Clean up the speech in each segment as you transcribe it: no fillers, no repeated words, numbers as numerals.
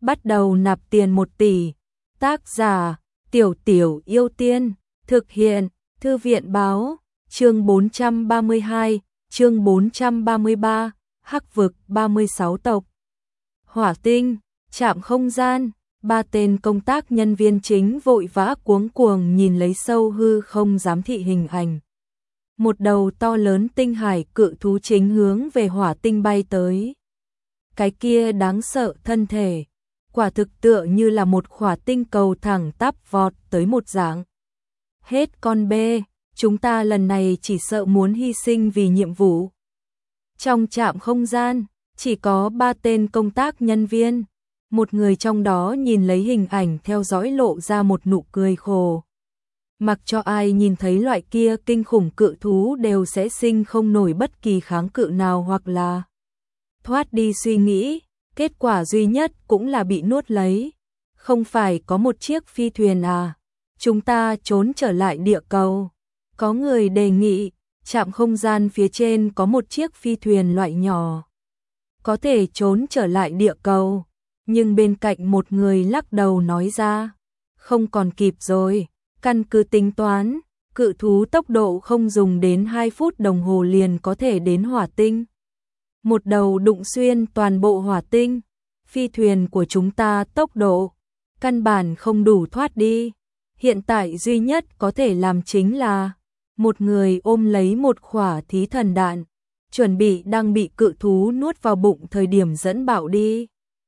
bắt đầu nạp tiền 1 tỷ. Tác giả: Tiểu Tiểu Yêu Tiên. Thực hiện: Thư viện báo. Chương 432, chương 433, Hắc vực 36 tộc. Hỏa tinh, trạm không gian. 3 tên công tác nhân viên chính vội vã cuống cuồng nhìn lấy sâu hư không giám thị hình ảnh. Một đầu to lớn tinh hải cự thú chính hướng về hỏa tinh bay tới. Cái kia đáng sợ thân thể, quả thực tựa như là một hỏa tinh cầu thẳng tắp vọt tới một dạng. Hết con bê, chúng ta lần này chỉ sợ muốn hy sinh vì nhiệm vụ. Trong trạm không gian, chỉ có 3 tên công tác nhân viên. Một người trong đó nhìn lấy hình ảnh theo dõi lộ ra một nụ cười khổ. Mặc cho ai nhìn thấy loại kia kinh khủng cự thú đều sẽ sinh không nổi bất kỳ kháng cự nào hoặc là thoát đi suy nghĩ, kết quả duy nhất cũng là bị nuốt lấy. Không phải có một chiếc phi thuyền à? Chúng ta trốn trở lại địa cầu. Có người đề nghị, trạm không gian phía trên có một chiếc phi thuyền loại nhỏ, có thể trốn trở lại địa cầu. Nhưng bên cạnh một người lắc đầu nói ra, không còn kịp rồi, căn cứ tính toán, cự thú tốc độ không dùng đến 2 phút đồng hồ liền có thể đến hỏa tinh. Một đầu đụng xuyên toàn bộ hỏa tinh, phi thuyền của chúng ta tốc độ căn bản không đủ thoát đi. Hiện tại duy nhất có thể làm chính là một người ôm lấy một quả thí thần đạn, chuẩn bị đang bị cự thú nuốt vào bụng thời điểm dẫn bạo đi.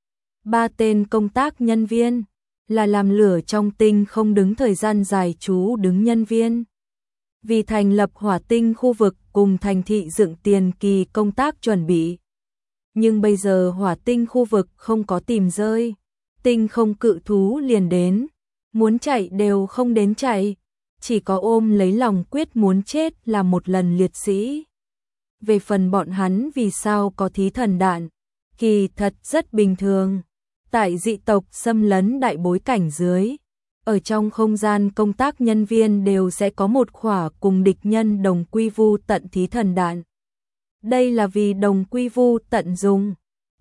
3 tên công tác nhân viên là làm lửa trong tinh không đứng thời gian dài trú đứng nhân viên. Vì thành lập hỏa tinh khu vực cùng thành thị dựng tiền kỳ công tác chuẩn bị. Nhưng bây giờ hỏa tinh khu vực không có tìm rơi, tinh không cự thú liền đến, muốn chạy đều không đến chạy, chỉ có ôm lấy lòng quyết muốn chết là một lần liệt sĩ. Về phần bọn hắn vì sao có thí thần đạn, kỳ thật rất bình thường. Tại dị tộc xâm lấn đại bối cảnh dưới, ở trong không gian công tác nhân viên đều sẽ có một khỏa cùng địch nhân đồng quy vu tận thí thần đạn. Đây là vì đồng quy vu tận dùng.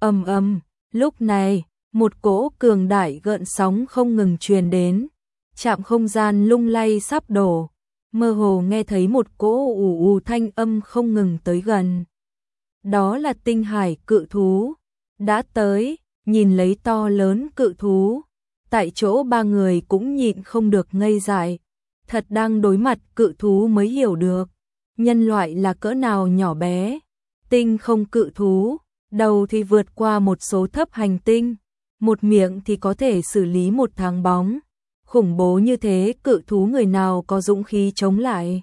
Lúc này, một cỗ cường đại gợn sóng không ngừng truyền đến, trạm không gian lung lay sắp đổ, mơ hồ nghe thấy một cỗ ù thanh âm không ngừng tới gần. Đó là tinh hải cự thú đã tới. Nhìn lấy to lớn cự thú, tại chỗ 3 người cũng nhịn không được ngây dại. Thật đang đối mặt cự thú mới hiểu được nhân loại là cỡ nào nhỏ bé. Tinh không cự thú, đầu thì vượt qua một số thấp hành tinh, một miệng thì có thể xử lý một tháng bóng. Khủng bố như thế, cự thú người nào có dũng khí chống lại.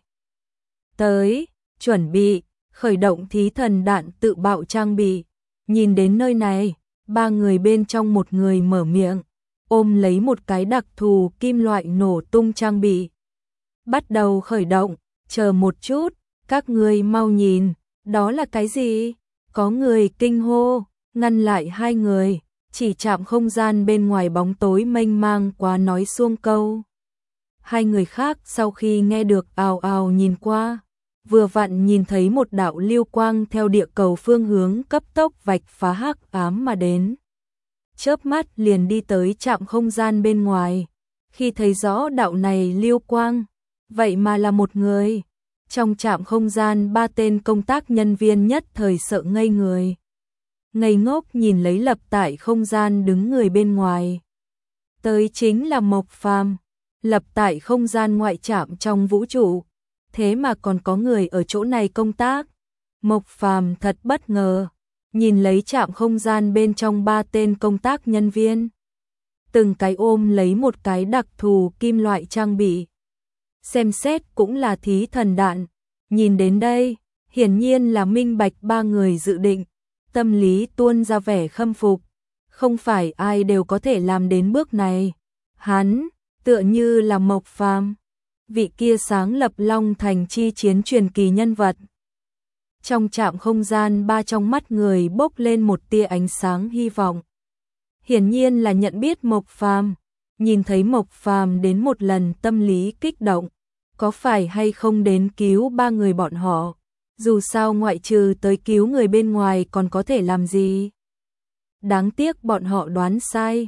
Tới, chuẩn bị, khởi động thí thần đạn tự bạo trang bị. Nhìn đến nơi này, 3 người bên trong một người mở miệng, ôm lấy một cái đặc thù kim loại nổ tung trang bị. Bắt đầu khởi động, chờ một chút, các ngươi mau nhìn, đó là cái gì? Có người kinh hô, ngăn lại 2 người, chỉ chạm không gian bên ngoài bóng tối mênh mang quá nói xuông câu. 2 người khác sau khi nghe được ào ào nhìn qua, vừa vặn nhìn thấy một đạo lưu quang theo địa cầu phương hướng cấp tốc vạch phá hắc ám mà đến. Chớp mắt liền đi tới trạm không gian bên ngoài. Khi thấy rõ đạo này lưu quang, vậy mà là một người. Trong trạm không gian 3 tên công tác nhân viên nhất thời sợ ngây người. Ngây ngốc nhìn lấy lập tại không gian đứng người bên ngoài. Tới chính là Mộc Phàm, lập tại không gian ngoại trạm trong vũ trụ. Thế mà còn có người ở chỗ này công tác. Mộc Phàm thật bất ngờ, nhìn lấy trạm không gian bên trong 3 tên công tác nhân viên. Từng cái ôm lấy một cái đặc thù kim loại trang bị. Xem xét cũng là thí thần đạn. Nhìn đến đây, hiển nhiên là minh bạch 3 người dự định. Tâm lý tuôn ra vẻ khâm phục. Không phải ai đều có thể làm đến bước này. Hắn, tựa như là Mộc Phàm, vị kia sáng lập Long Thành chi chiến truyền kỳ nhân vật. Trong trạm không gian 3 trong mắt người bốc lên một tia ánh sáng hy vọng. Hiển nhiên là nhận biết Mộc Phàm, nhìn thấy Mộc Phàm đến một lần tâm lý kích động, có phải hay không đến cứu 3 người bọn họ, dù sao ngoại trừ tới cứu người bên ngoài còn có thể làm gì. Đáng tiếc bọn họ đoán sai,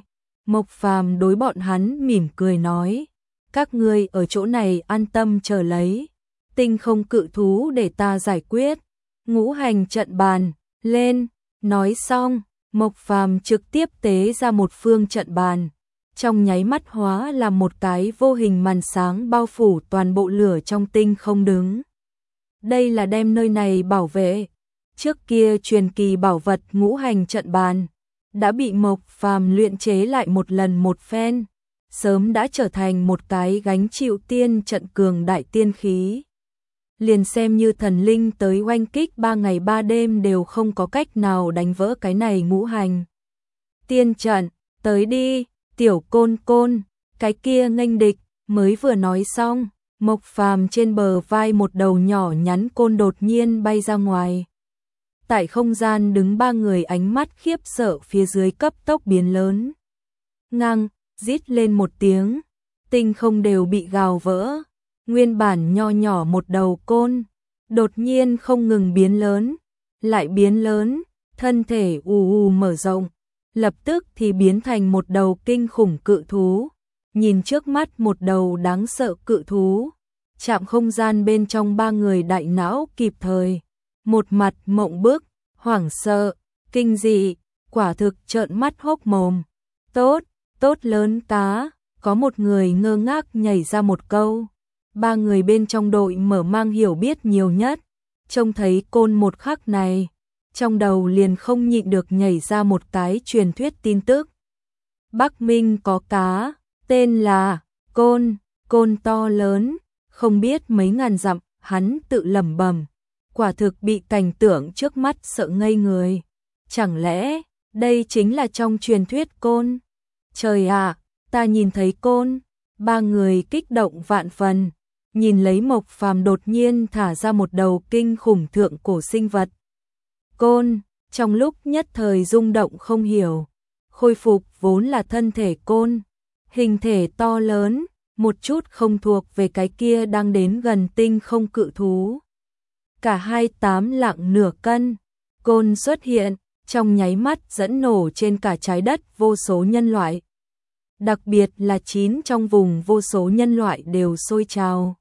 Mộc Phàm đối bọn hắn mỉm cười nói, các ngươi ở chỗ này an tâm chờ lấy, tinh không cự thú để ta giải quyết. Ngũ hành trận bàn, lên, nói xong, Mộc Phàm trực tiếp tế ra một phương trận bàn, trong nháy mắt hóa là một cái vô hình màn sáng bao phủ toàn bộ lửa trong tinh không đứng. Đây là đem nơi này bảo vệ. Trước kia truyền kỳ bảo vật ngũ hành trận bàn đã bị Mộc Phàm luyện chế lại một lần một phen, sớm đã trở thành một cái gánh chịu tiên trận cường đại tiên khí. Liền xem như thần linh tới oanh kích 3 ngày 3 đêm đều không có cách nào đánh vỡ cái này ngũ hành tiên trận. Tới đi, tiểu côn côn, cái kia nghênh địch. Mới vừa nói xong, Mộc Phàm trên bờ vai một đầu nhỏ nhắn côn đột nhiên bay ra ngoài. Tại không gian đứng 3 người ánh mắt khiếp sợ phía dưới cấp tốc biến lớn. Ngang, rít lên một tiếng, tinh không đều bị gào vỡ. Nguyên bản nho nhỏ một đầu côn, đột nhiên không ngừng biến lớn, lại biến lớn, thân thể ù mở rộng, lập tức thì biến thành một đầu kinh khủng cự thú. Nhìn trước mắt một đầu đáng sợ cự thú, chạm không gian bên trong 3 người đại não kịp thời, một mặt mộng bức, hoảng sợ, kinh dị, quả thực trợn mắt hốc mồm. Tốt, tốt lớn cá, có một người ngơ ngác nhảy ra một câu. 3 người bên trong đội mở mang hiểu biết nhiều nhất, trông thấy côn một khắc này, trong đầu liền không nhịn được nhảy ra một cái truyền thuyết tin tức. Bắc Minh có cá, tên là côn, côn to lớn, không biết mấy ngàn dặm, hắn tự lẩm bẩm, quả thực bị cảnh tượng trước mắt sợ ngây người. Chẳng lẽ đây chính là trong truyền thuyết côn? Trời ạ, ta nhìn thấy côn. 3 người kích động vạn phần, nhìn lấy Mộc Phàm đột nhiên thả ra một đầu kinh khủng thượng cổ sinh vật. Côn, trong lúc nhất thời rung động không hiểu, khôi phục vốn là thân thể côn, hình thể to lớn, một chút không thuộc về cái kia đang đến gần tinh không cự thú. Cả hai tám lạng nửa cân, côn xuất hiện, trong nháy mắt dẫn nổ trên cả trái đất vô số nhân loại. Đặc biệt là 9 trong vùng vô số nhân loại đều sôi trào.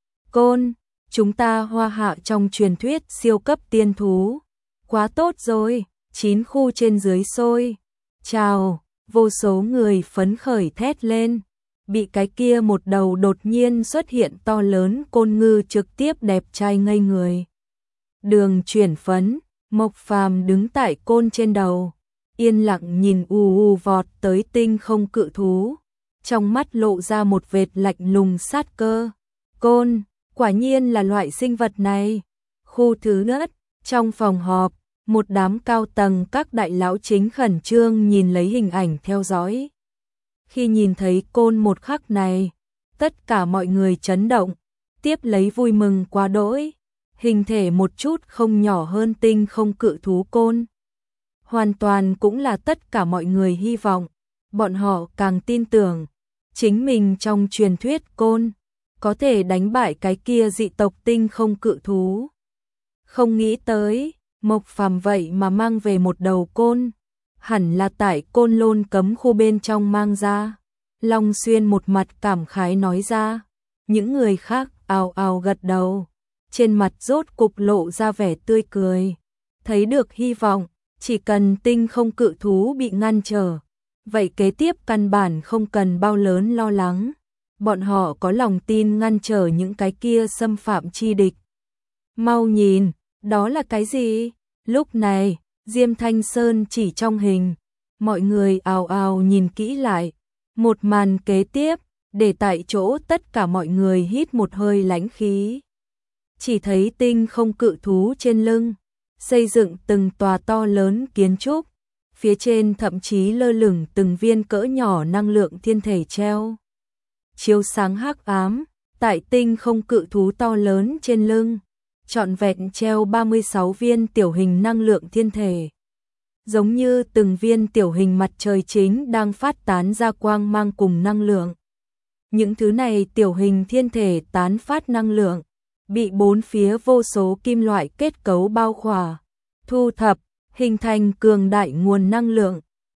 Côn, chúng ta Hoa Hạ trong truyền thuyết siêu cấp tiên thú. Quá tốt rồi, 9 khu trên dưới sôi trào, vô số người phấn khởi thét lên. Bị cái kia một đầu đột nhiên xuất hiện to lớn côn ngư trực tiếp đẹp trai ngây người. Đường chuyển phấn, Mộc Phàm đứng tại côn trên đầu, yên lặng nhìn vọt tới tinh không cự thú, trong mắt lộ ra một vệt lạnh lùng sát cơ. Côn, quả nhiên là loại sinh vật này. Khu thứ nhất, trong phòng họp, một đám cao tầng các đại lão chính khẩn trương nhìn lấy hình ảnh theo dõi. Khi nhìn thấy côn một khắc này, tất cả mọi người chấn động, tiếp lấy vui mừng quá đỗi. Hình thể một chút không nhỏ hơn tinh không cự thú côn. Hoàn toàn cũng là tất cả mọi người hy vọng, bọn họ càng tin tưởng, chính mình trong truyền thuyết côn, có thể đánh bại cái kia dị tộc tinh không cự thú. Không nghĩ tới, Mộc Phàm vậy mà mang về một đầu côn, hẳn là tại Côn Lôn cấm khu bên trong mang ra. Long Xuyên một mặt cảm khái nói ra, những người khác ào ào gật đầu, trên mặt rốt cục lộ ra vẻ tươi cười, thấy được hy vọng, chỉ cần tinh không cự thú bị ngăn trở, vậy kế tiếp căn bản không cần bao lớn lo lắng, bọn họ có lòng tin ngăn trở những cái kia xâm phạm chi địch. Mau nhìn, đó là cái gì? Lúc này, Diêm Thanh Sơn chỉ trong hình, mọi người ào ào nhìn kỹ lại, một màn kế tiếp, để tại chỗ tất cả mọi người hít một hơi lãnh khí. Chỉ thấy tinh không cự thú trên lưng, xây dựng từng tòa to lớn kiến trúc, phía trên thậm chí lơ lửng từng viên cỡ nhỏ năng lượng thiên thể treo. Chiếu sáng hắc ám, tại tinh không cự thú to lớn trên lưng, trọn vẹn treo 36 viên tiểu hình năng lượng thiên thể. Giống như từng viên tiểu hình mặt trời chính đang phát tán ra quang mang cùng năng lượng. Những thứ này tiểu hình thiên thể tán phát năng lượng, bị bốn phía vô số kim loại kết cấu bao khỏa, thu thập, hình thành cường đại nguồn năng lượng,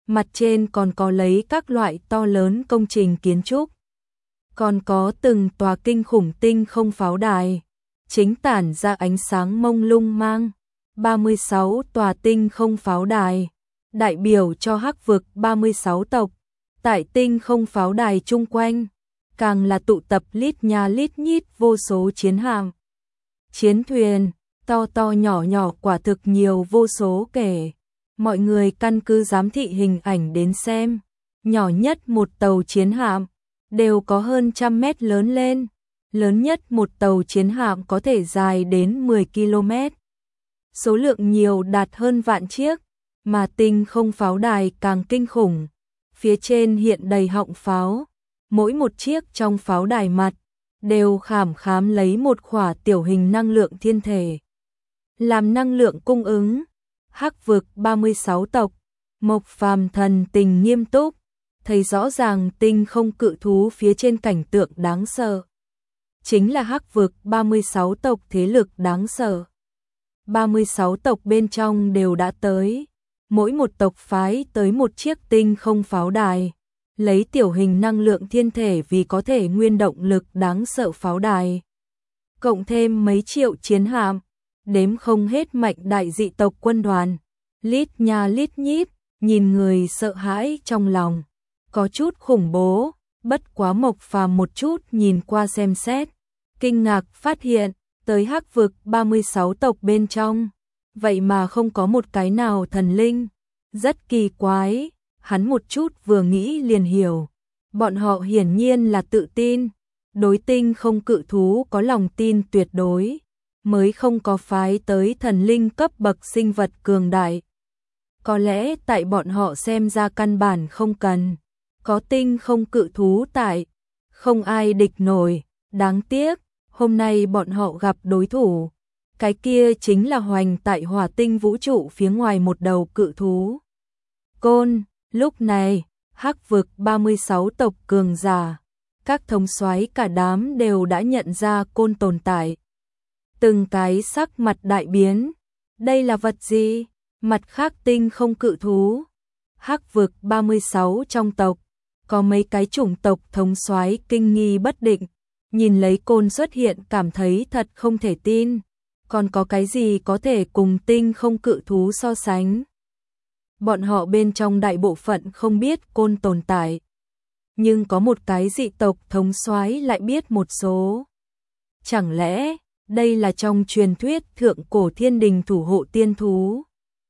mặt trên còn có lấy các loại to lớn công trình kiến trúc. Còn có từng tòa kinh khủng tinh không pháo đài, chính tản ra ánh sáng mông lung mang. 36 tòa tinh không pháo đài, đại biểu cho Hắc vực 36 tộc. Tại tinh không pháo đài chung quanh, càng là tụ tập lít nha lít nhít vô số chiến hạm, chiến thuyền, to to nhỏ nhỏ quả thực nhiều vô số kể. Mọi người căn cứ giám thị hình ảnh đến xem, nhỏ nhất một tàu chiến hạm đều có hơn 100 mét lớn lên, lớn nhất một tàu chiến hạm có thể dài đến 10 km. Số lượng nhiều đạt hơn vạn chiếc, mà tinh không pháo đài càng kinh khủng. Phía trên hiện đầy họng pháo, mỗi một chiếc trong pháo đài mặt đều khảm lấy một khỏa tiểu hình năng lượng thiên thể. Làm năng lượng cung ứng, Hắc vực 36 tộc, Mộc Phàm thần tình nghiêm túc, thấy rõ ràng tinh không cự thú phía trên cảnh tượng đáng sợ. Chính là Hắc vực 36 tộc thế lực đáng sợ. 36 tộc bên trong đều đã tới, mỗi một tộc phái tới một chiếc tinh không pháo đài, lấy tiểu hình năng lượng thiên thể vì có thể nguyên động lực đáng sợ pháo đài. Cộng thêm mấy triệu chiến hạm, đếm không hết mạnh đại dị tộc quân đoàn, lít nha lít nhít, nhìn người sợ hãi trong lòng, có chút khủng bố. Bất quá Mộc Phàm một chút nhìn qua xem xét, kinh ngạc phát hiện, tới Hắc vực 36 tộc bên trong, vậy mà không có một cái nào thần linh, rất kỳ quái. Hắn một chút vừa nghĩ liền hiểu, bọn họ hiển nhiên là tự tin, đối tinh không cự thú có lòng tin tuyệt đối, mới không có phái tới thần linh cấp bậc sinh vật cường đại. Có lẽ tại bọn họ xem ra căn bản không cần, có tinh không cự thú tại, không ai địch nổi. Đáng tiếc, hôm nay bọn họ gặp đối thủ, cái kia chính là hoành tại hỏa tinh vũ trụ phía ngoài một đầu cự thú. Côn. Lúc này, Hắc vực 36 tộc cường giả, các thống soái cả đám đều đã nhận ra Côn tồn tại. Từng cái sắc mặt đại biến, đây là vật gì? Mặt khác tinh không cự thú. Hắc vực 36 trong tộc, có mấy cái chủng tộc thống soái kinh nghi bất định, nhìn lấy Côn xuất hiện cảm thấy thật không thể tin, còn có cái gì có thể cùng tinh không cự thú so sánh? Bọn họ bên trong đại bộ phận không biết Côn tồn tại, nhưng có một cái dị tộc thống soái lại biết một số. Chẳng lẽ đây là trong truyền thuyết thượng cổ thiên đình thủ hộ tiên thú?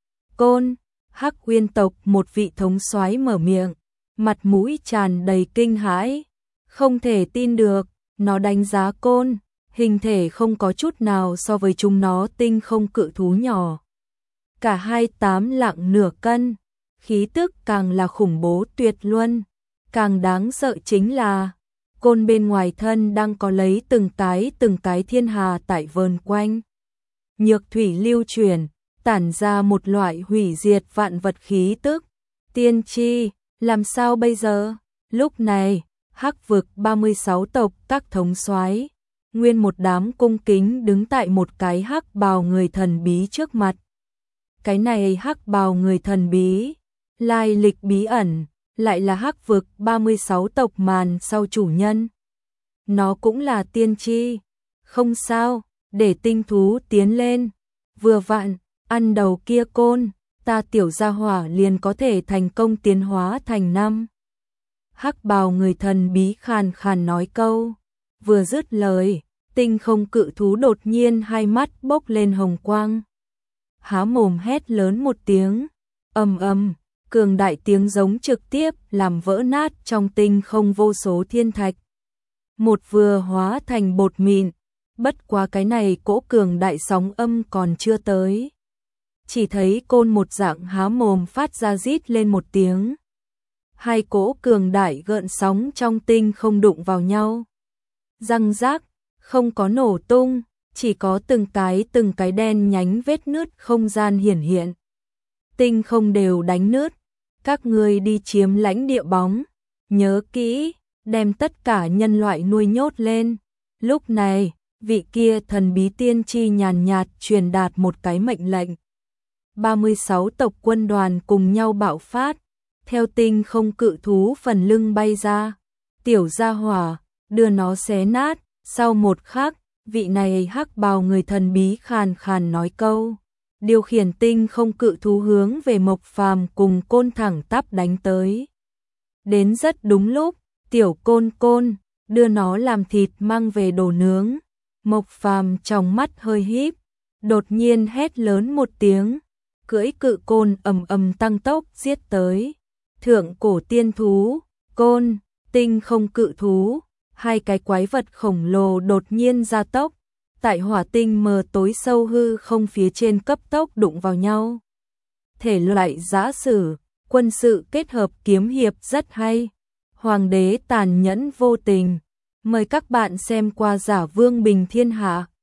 Côn. Hắc Uyên tộc một vị thống soái mở miệng, mặt mũi tràn đầy kinh hãi, không thể tin được. Nó đánh giá Côn, hình thể không có chút nào so với chúng nó tinh không cự thú nhỏ. Cả hai tám lạng nửa cân, khí tức càng là khủng bố tuyệt luân. Càng đáng sợ chính là, Côn bên ngoài thân đang có lấy từng cái thiên hà tại vờn quanh. Nhược thủy lưu chuyển, tản ra một loại hủy diệt vạn vật khí tức. Tiên tri, làm sao bây giờ? Lúc này, Hắc vực 36 tộc các thống soái, nguyên một đám cung kính đứng tại một cái hắc bào người thần bí trước mặt. Cái này hắc bào người thần bí, lai lịch bí ẩn, lại là Hắc vực 36 tộc màn sau chủ nhân. Nó cũng là tiên tri. Không sao, để tinh thú tiến lên. Vừa vặn, ăn đầu kia Côn, ta tiểu gia hỏa liền có thể thành công tiến hóa thành năm. Hắc bào người thần bí khàn khàn nói câu. Vừa dứt lời, tinh không cự thú đột nhiên hai mắt bốc lên hồng quang. Há mồm hét lớn một tiếng, ầm ầm, cường đại tiếng giống trực tiếp làm vỡ nát trong tinh không vô số thiên thạch. Một vừa hóa thành bột mịn, bất quá cái này cỗ cường đại sóng âm còn chưa tới. Chỉ thấy Côn một dạng há mồm phát ra rít lên một tiếng. Hai cỗ cường đại gợn sóng trong tinh không đụng vào nhau. Răng rác, không có nổ tung, chỉ có từng cái đen nhánh vết nứt không gian hiển hiện. Tinh không đều đánh nứt, các ngươi đi chiếm lãnh địa bóng, nhớ kỹ, đem tất cả nhân loại nuôi nhốt lên. Lúc này, vị kia thần bí tiên tri nhàn nhạt truyền đạt một cái mệnh lệnh. 36 tộc quân đoàn cùng nhau bạo phát, theo tinh không cự thú phần lưng bay ra. Tiểu gia hỏa, đưa nó xé nát, sau một khắc, vị này hắc bào người thần bí khàn khàn nói câu. Điều khiển tinh không cự thú hướng về Mộc Phàm cùng Côn thẳng tắp đánh tới. Đến rất đúng lúc, tiểu Côn Côn, đưa nó làm thịt mang về đồ nướng. Mộc Phàm trong mắt hơi híp, đột nhiên hét lớn một tiếng, cưỡi cự côn ầm ầm tăng tốc giết tới. Thượng cổ tiên thú, côn, tinh không cự thú, hai cái quái vật khổng lồ đột nhiên gia tốc, tại hỏa tinh mờ tối sâu hư không phía trên cấp tốc đụng vào nhau. Thể loại giã sử, quân sự kết hợp kiếm hiệp rất hay. Hoàng đế tàn nhẫn vô tình. Mời các bạn xem qua Giả Vương Bình Thiên Hạ.